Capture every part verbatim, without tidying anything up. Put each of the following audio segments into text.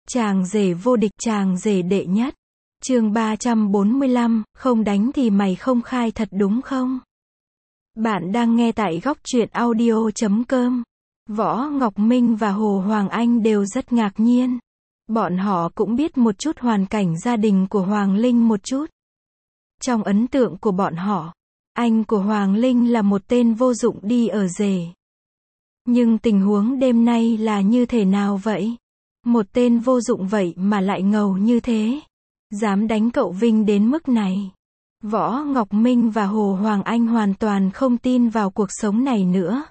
Chàng rể vô địch, chàng rể đệ nhất. Chương ba trăm bốn mươi lăm, không đánh thì mày không khai thật đúng không? Bạn đang nghe tại góc truyện audio chấm com. Võ Ngọc Minh và Hồ Hoàng Anh đều rất ngạc nhiên. Bọn họ cũng biết một chút hoàn cảnh gia đình của Hoàng Linh một chút. Trong ấn tượng của bọn họ, anh của Hoàng Linh là một tên vô dụng đi ở rể. Nhưng tình huống đêm nay là như thế nào vậy? Một tên vô dụng vậy mà lại ngầu như thế. Dám đánh cậu Vinh đến mức này. Võ Ngọc Minh và Hồ Hoàng Anh hoàn toàn không tin vào cuộc sống này nữa.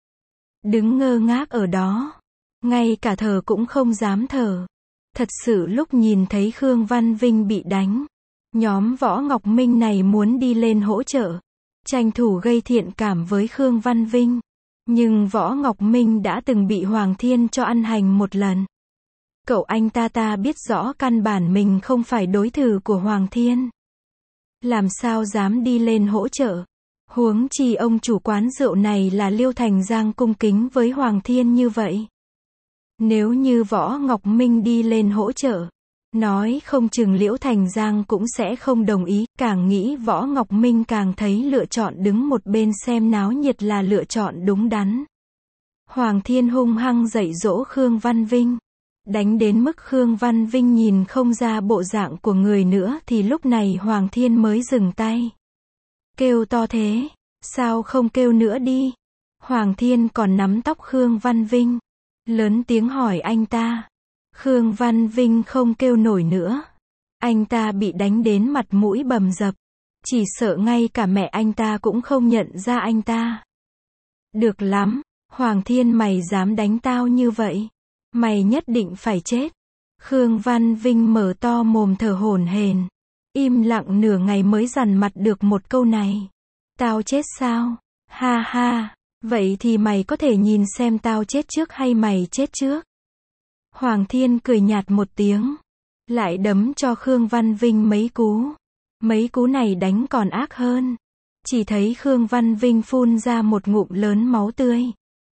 Đứng ngơ ngác ở đó. Ngay cả thở cũng không dám thở. Thật sự lúc nhìn thấy Khương Văn Vinh bị đánh, nhóm Võ Ngọc Minh này muốn đi lên hỗ trợ, tranh thủ gây thiện cảm với Khương Văn Vinh. Nhưng Võ Ngọc Minh đã từng bị Hoàng Thiên cho ăn hành một lần. Cậu anh ta ta biết rõ căn bản mình không phải đối thủ của Hoàng Thiên. Làm sao dám đi lên hỗ trợ. Huống chi ông chủ quán rượu này là Liêu Thành Giang cung kính với Hoàng Thiên như vậy. Nếu như Võ Ngọc Minh đi lên hỗ trợ, nói không chừng Liễu Thành Giang cũng sẽ không đồng ý. Càng nghĩ Võ Ngọc Minh càng thấy lựa chọn đứng một bên xem náo nhiệt là lựa chọn đúng đắn. Hoàng Thiên hung hăng dạy dỗ Khương Văn Vinh. Đánh đến mức Khương Văn Vinh nhìn không ra bộ dạng của người nữa thì lúc này Hoàng Thiên mới dừng tay. Kêu to thế, sao không kêu nữa đi? Hoàng Thiên còn nắm tóc Khương Văn Vinh, lớn tiếng hỏi anh ta. Khương Văn Vinh không kêu nổi nữa. Anh ta bị đánh đến mặt mũi bầm dập. Chỉ sợ ngay cả mẹ anh ta cũng không nhận ra anh ta. Được lắm, Hoàng Thiên mày dám đánh tao như vậy? Mày nhất định phải chết. Khương Văn Vinh mở to mồm thở hổn hển. Im lặng nửa ngày mới dằn mặt được một câu này. Tao chết sao? Ha ha, vậy thì mày có thể nhìn xem tao chết trước hay mày chết trước. Hoàng Thiên cười nhạt một tiếng. Lại đấm cho Khương Văn Vinh mấy cú. Mấy cú này đánh còn ác hơn. Chỉ thấy Khương Văn Vinh phun ra một ngụm lớn máu tươi.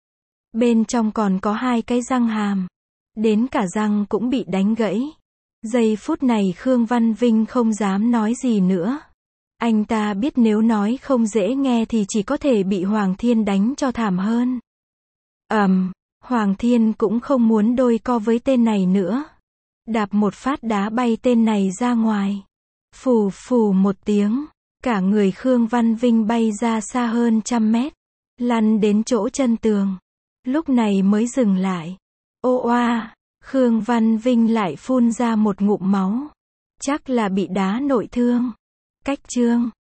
Bên trong còn có hai cái răng hàm. Đến cả răng cũng bị đánh gãy. Giây phút này Khương Văn Vinh không dám nói gì nữa. Anh ta biết nếu nói không dễ nghe thì chỉ có thể bị Hoàng Thiên đánh cho thảm hơn. Ầm, um, Hoàng Thiên cũng không muốn đôi co với tên này nữa. Đạp một phát đá bay tên này ra ngoài. Phù phù một tiếng, cả người Khương Văn Vinh bay ra xa hơn trăm mét, lăn đến chỗ chân tường. Lúc này mới dừng lại. Ô oa, Khương Văn Vinh lại phun ra một ngụm máu. Chắc là bị đá nội thương. Cách chương